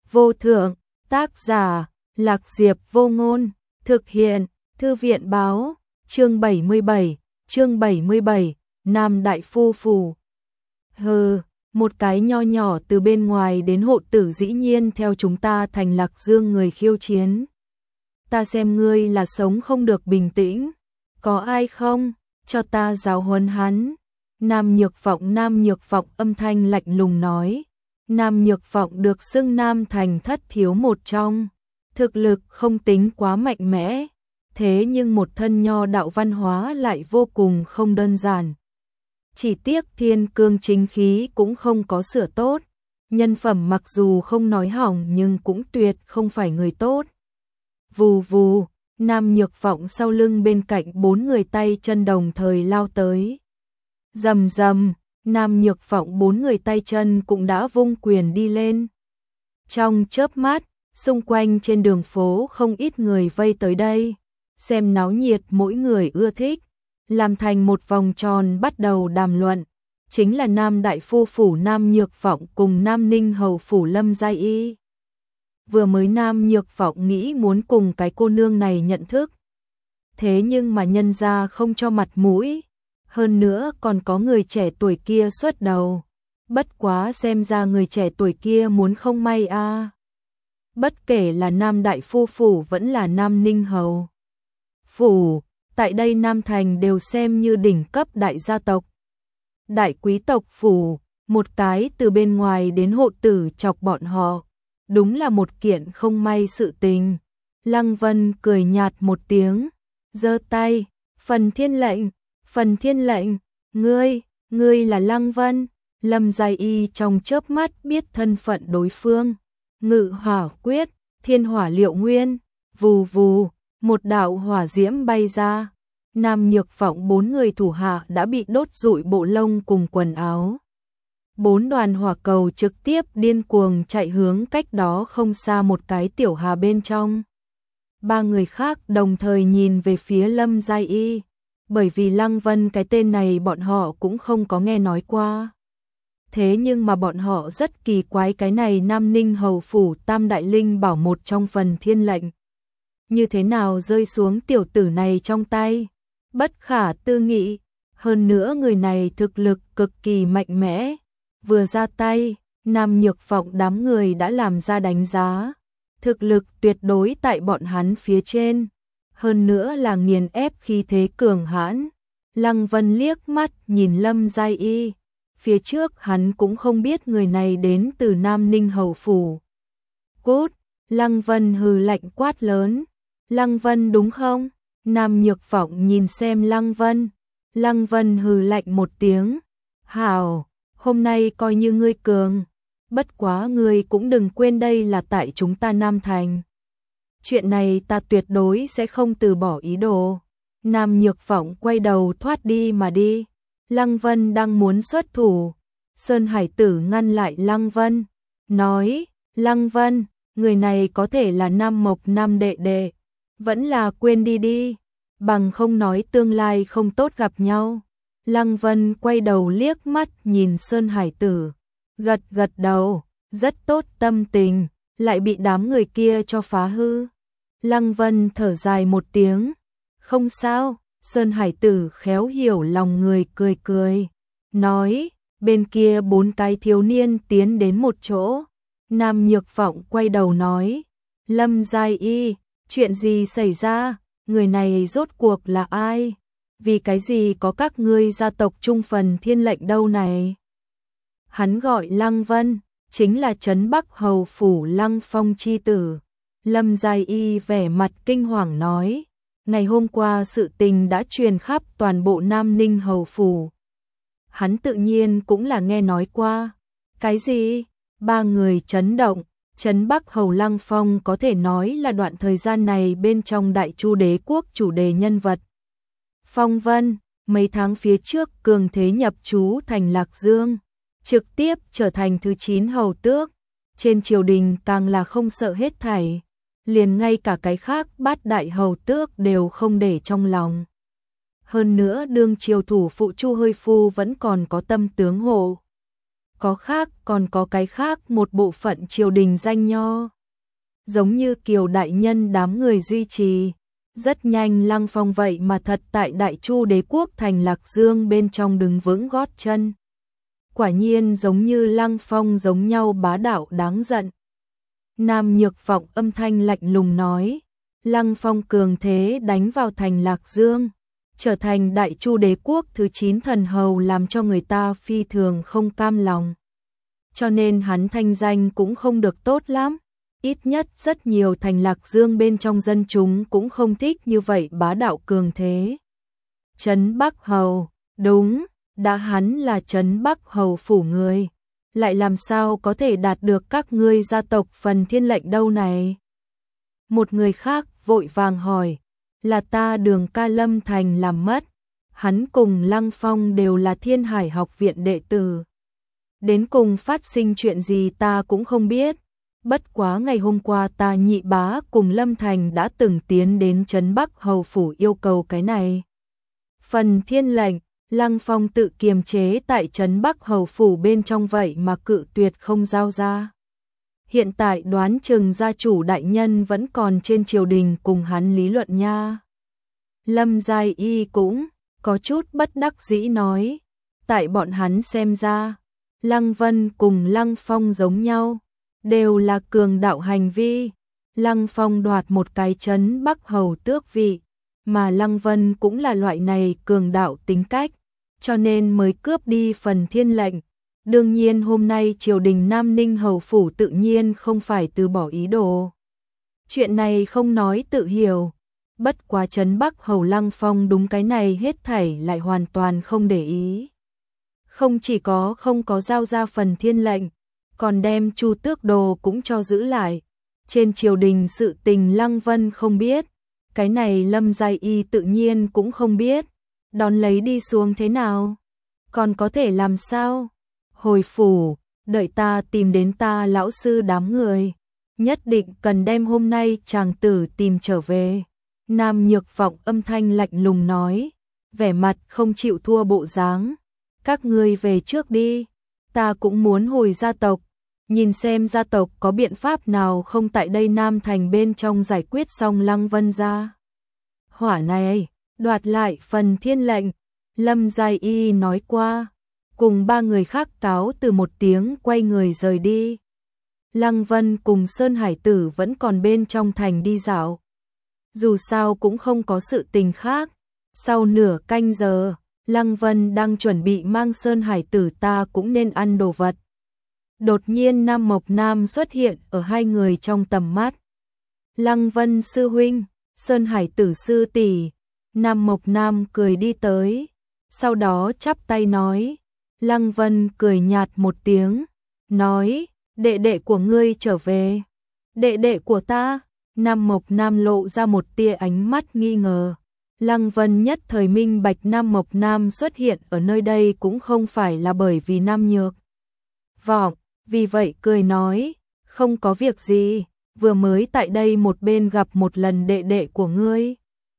vô thượng, tác giả, Lạc Diệp Vô Ngôn, thực hiện, Thư viện báo, chương 77, Nam Đại Phu Phủ. Hừ, một cái nho nhỏ từ bên ngoài đến hộ tử dĩ nhiên theo chúng ta thành Lạc Dương người khiêu chiến. Ta xem ngươi là sống không được bình tĩnh, có ai không, cho ta giáo huấn hắn. Nam Nhược Vọng âm thanh lạnh lùng nói. Nam Nhược Vọng được xưng Nam Thành thất thiếu một trong, thực lực không tính quá mạnh mẽ, thế nhưng một thân nho đạo văn hóa lại vô cùng không đơn giản. Chỉ tiếc thiên cương chính khí cũng không có sửa tốt, nhân phẩm mặc dù không nói hỏng nhưng cũng tuyệt không phải người tốt. Vù vù, Nam Nhược Vọng sau lưng bên cạnh 4 người tay chân đồng thời lao tới. Rầm rầm, Nam Nhược Vọng 4 người tay chân cũng đã vung quyền đi lên. Trong chớp mắt, xung quanh trên đường phố không ít người vây tới đây, xem náo nhiệt mỗi người ưa thích, làm thành một vòng tròn bắt đầu đàm luận, chính là Nam Đại Phu Phủ Nam Nhược Vọng cùng Nam Ninh Hầu Phủ Lâm Giai Y. Vừa mới Nam Nhược Vọng nghĩ muốn cùng cái cô nương này nhận thức, thế nhưng mà nhân gia không cho mặt mũi, hơn nữa còn có người trẻ tuổi kia xuất đầu, bất quá xem ra người trẻ tuổi kia muốn không may a. Bất kể là Nam Đại Phu Phủ vẫn là Nam Ninh Hầu Phủ, tại đây Nam Thành đều xem như đỉnh cấp đại gia tộc. Đại quý tộc phủ, một cái từ bên ngoài đến hộ tử chọc bọn họ, đúng là một kiện không may sự tình. Lăng Vân cười nhạt một tiếng, giơ tay, Phần Thiên lệnh, ngươi là Lăng Vân. Lâm Giai Y trong chớp mắt biết thân phận đối phương. Ngự hỏa quyết, thiên hỏa liệu nguyên, vù vù, một đạo hỏa diễm bay ra. Nam Nhược Vọng 4 người thủ hạ đã bị đốt rụi bộ lông cùng quần áo. 4 đoàn hỏa cầu trực tiếp điên cuồng chạy hướng cách đó không xa một cái tiểu hà bên trong. 3 người khác đồng thời nhìn về phía Lâm Giai Y, bởi vì Lăng Vân cái tên này bọn họ cũng không có nghe nói qua. Thế nhưng mà bọn họ rất kỳ quái cái này Nam Ninh Hầu Phủ Tam Đại Linh bảo một trong Phần Thiên lệnh. Như thế nào rơi xuống tiểu tử này trong tay? Bất khả tư nghị, hơn nữa người này thực lực cực kỳ mạnh mẽ. Vừa ra tay, Nam Nhược Vọng đám người đã làm ra đánh giá. Thực lực tuyệt đối tại bọn hắn phía trên, hơn nữa là nghiền ép khí thế cường hãn. Lăng Vân liếc mắt nhìn Lâm Giai Y, phía trước hắn cũng không biết người này đến từ Nam Ninh Hầu Phủ. Cút, Lăng Vân hừ lạnh quát lớn. Lăng Vân đúng không? Nam Nhược Vọng nhìn xem Lăng Vân. Lăng Vân hừ lạnh một tiếng. Hảo, hôm nay coi như ngươi cường. Bất quá ngươi cũng đừng quên đây là tại chúng ta Nam Thành. Chuyện này ta tuyệt đối sẽ không từ bỏ ý đồ. Nam Nhược Vọng quay đầu thoát đi mà đi. Lăng Vân đang muốn xuất thủ. Sơn Hải Tử ngăn lại Lăng Vân. Nói, Lăng Vân, người này có thể là Nam Mộc Nam đệ đệ. Vẫn là quên đi đi, bằng không nói tương lai không tốt gặp nhau. Lăng Vân quay đầu liếc mắt nhìn Sơn Hải Tử, gật gật đầu, rất tốt tâm tình, lại bị đám người kia cho phá hư. Lăng Vân thở dài một tiếng, không sao. Sơn Hải Tử khéo hiểu lòng người cười cười, nói, bên kia 4 cái thiếu niên tiến đến một chỗ. Nam Nhược Vọng quay đầu nói, Lâm Giai Y, chuyện gì xảy ra, người này rốt cuộc là ai? Vì cái gì có các ngươi gia tộc chung Phần Thiên lệnh đâu này? Hắn gọi Lăng Vân, chính là Trấn Bắc Hầu Phủ Lăng Phong chi tử. Lâm Giai Y vẻ mặt kinh hoàng nói, ngày hôm qua sự tình đã truyền khắp toàn bộ Nam Ninh Hầu Phủ. Hắn tự nhiên cũng là nghe nói qua. Cái gì? 3 người chấn động. Trấn Bắc Hầu Lăng Phong có thể nói là đoạn thời gian này bên trong Đại Chu Đế quốc chủ đề nhân vật. Phong Vân, mấy tháng phía trước cường thế nhập trú thành Lạc Dương, trực tiếp trở thành thứ 9 hầu tước, trên triều đình càng là không sợ hết thảy, liền ngay cả cái khác 8 đại hầu tước đều không để trong lòng. Hơn nữa đương triều thủ phụ Chu Hơi Phu vẫn còn có tâm tướng hộ. có khác, còn có cái khác, một bộ phận triều đình danh nho. Giống như Kiều đại nhân đám người duy trì. Rất nhanh Lăng Phong vậy mà thật tại Đại Chu Đế quốc thành Lạc Dương bên trong đứng vững gót chân. Quả nhiên giống như Lăng Phong giống nhau bá đạo đáng giận. Nam Nhược Vọng âm thanh lạnh lùng nói, Lăng Phong cường thế đánh vào thành Lạc Dương, trở thành Đại Chu Đế quốc thứ 9 thần hầu, làm cho người ta phi thường không cam lòng. Cho nên hắn thanh danh cũng không được tốt lắm. Ít nhất rất nhiều thành Lạc Dương bên trong dân chúng cũng không thích như vậy bá đạo cường thế. Trấn Bắc Hầu, đúng, đã hắn là Trấn Bắc Hầu phủ người, lại làm sao có thể đạt được các ngươi gia tộc phần thiên lệnh đâu này? Một người khác vội vàng hỏi, là ta Đường ca Lâm Thành làm mất, hắn cùng Lăng Phong đều là Thiên Hải học viện đệ tử. Đến cùng phát sinh chuyện gì ta cũng không biết. Bất quá ngày hôm qua ta nhị bá cùng Lâm Thành đã từng tiến đến Trấn Bắc Hầu phủ yêu cầu cái này. Phần thiên lệnh, Lăng Phong tự kiềm chế tại Trấn Bắc Hầu phủ bên trong vậy mà cự tuyệt không giao ra. Hiện tại đoán chừng gia chủ đại nhân vẫn còn trên triều đình cùng hắn lý luận nha. Lâm Giai Y cũng có chút bất đắc dĩ nói, tại bọn hắn xem ra, Lăng Vân cùng Lăng Phong giống nhau, đều là cường đạo hành vi. Lăng Phong đoạt một cái Trấn Bắc Hầu tước vị, mà Lăng Vân cũng là loại này cường đạo tính cách, cho nên mới cướp đi phần thiên lệnh. Đương nhiên hôm nay triều đình Nam Ninh Hầu phủ tự nhiên không phải từ bỏ ý đồ. Chuyện này không nói tự hiểu, bất quá Trấn Bắc Hầu Lăng Phong đúng cái này hết thảy lại hoàn toàn không để ý. Không chỉ có không có giao ra phần thiên lệnh, còn đem Chu Tước đồ cũng cho giữ lại. Trên triều đình sự tình Lăng Vân không biết, cái này Lâm Giai Y tự nhiên cũng không biết, đón lấy đi xuống thế nào, còn có thể làm sao? Hồi phủ, đợi ta tìm đến ta lão sư đám người, nhất định cần đem hôm nay chàng tử tìm trở về. Nam Nhược Vọng âm thanh lạnh lùng nói, vẻ mặt không chịu thua bộ dáng. Các ngươi về trước đi, ta cũng muốn hồi gia tộc, nhìn xem gia tộc có biện pháp nào không tại đây Nam Thành bên trong giải quyết xong Lăng Vân ra. Hỏa này, đoạt lại phần thiên lệnh, Lâm Giai Y nói qua, cùng ba người khác cáo từ một tiếng quay người rời đi. Lăng Vân cùng Sơn Hải Tử vẫn còn bên trong thành đi dạo. Dù sao cũng không có sự tình khác. Sau nửa canh giờ, Lăng Vân đang chuẩn bị mang Sơn Hải Tử ta cũng nên ăn đồ vật. Đột nhiên Nam Mộc Nam xuất hiện ở hai người trong tầm mắt. Lăng Vân sư huynh, Sơn Hải Tử sư tỷ. Nam Mộc Nam cười đi tới, sau đó chắp tay nói. Lăng Vân cười nhạt một tiếng, nói, đệ đệ của ngươi trở về. Đệ đệ của ta? Nam Mộc Nam lộ ra một tia ánh mắt nghi ngờ. Lăng Vân nhất thời minh bạch Nam Mộc Nam xuất hiện ở nơi đây cũng không phải là bởi vì Nam Nhược Vọng, vì vậy cười nói, không có việc gì, vừa mới tại đây một bên gặp một lần đệ đệ của ngươi.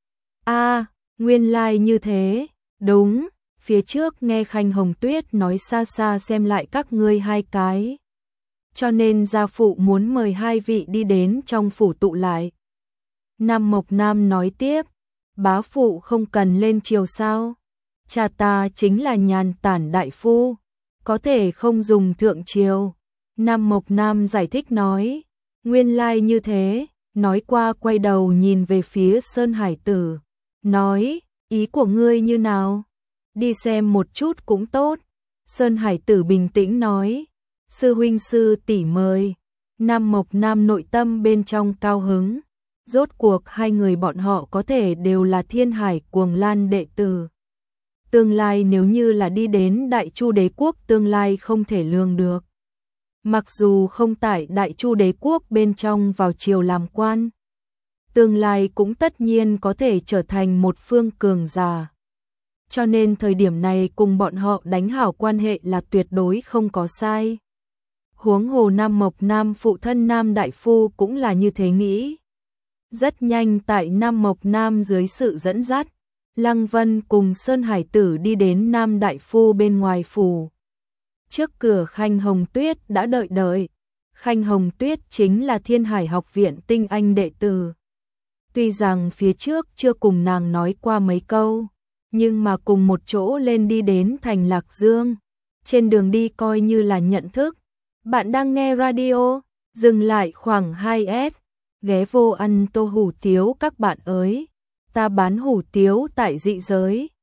A, nguyên lai như thế, đúng, phía trước nghe Khanh Hồng Tuyết nói xa xa xem lại các ngươi hai cái. Cho nên gia phụ muốn mời hai vị đi đến trong phủ tụ lại. Nam Mộc Nam nói tiếp, bá phụ không cần lên triều sao? Cha ta chính là nhàn tản đại phu, có thể không dùng thượng triều. Nam Mộc Nam giải thích nói, nguyên lai như thế, nói qua quay đầu nhìn về phía Sơn Hải Tử, nói, ý của ngươi như nào? Đi xem một chút cũng tốt. Sơn Hải Tử bình tĩnh nói, sư huynh sư tỷ mời. Nam Mộc Nam nội tâm bên trong cao hứng, rốt cuộc hai người bọn họ có thể đều là Thiên Hải Cuồng Lan đệ tử. Tương lai nếu như là đi đến Đại Chu Đế quốc tương lai không thể lường được. Mặc dù không tại Đại Chu Đế quốc bên trong vào triều làm quan, tương lai cũng tất nhiên có thể trở thành một phương cường giả. Cho nên thời điểm này cùng bọn họ đánh hảo quan hệ là tuyệt đối không có sai. Huống hồ Nam Mộc Nam phụ thân Nam Đại Phu cũng là như thế nghĩ. Rất nhanh tại Nam Mộc Nam dưới sự dẫn dắt, Lăng Vân cùng Sơn Hải Tử đi đến Nam Đại Phu bên ngoài phủ. Trước cửa Khanh Hồng Tuyết đã đợi đợi. Khanh Hồng Tuyết chính là Thiên Hải Học viện tinh anh đệ tử. Tuy rằng phía trước chưa cùng nàng nói qua mấy câu, nhưng mà cùng một chỗ lên đi đến thành Lạc Dương. Trên đường đi coi như là nhận thức. Bạn đang nghe radio, dừng lại khoảng 2S, ghé vô ăn tô hủ tiếu các bạn ơi. Ta bán hủ tiếu tại dị giới.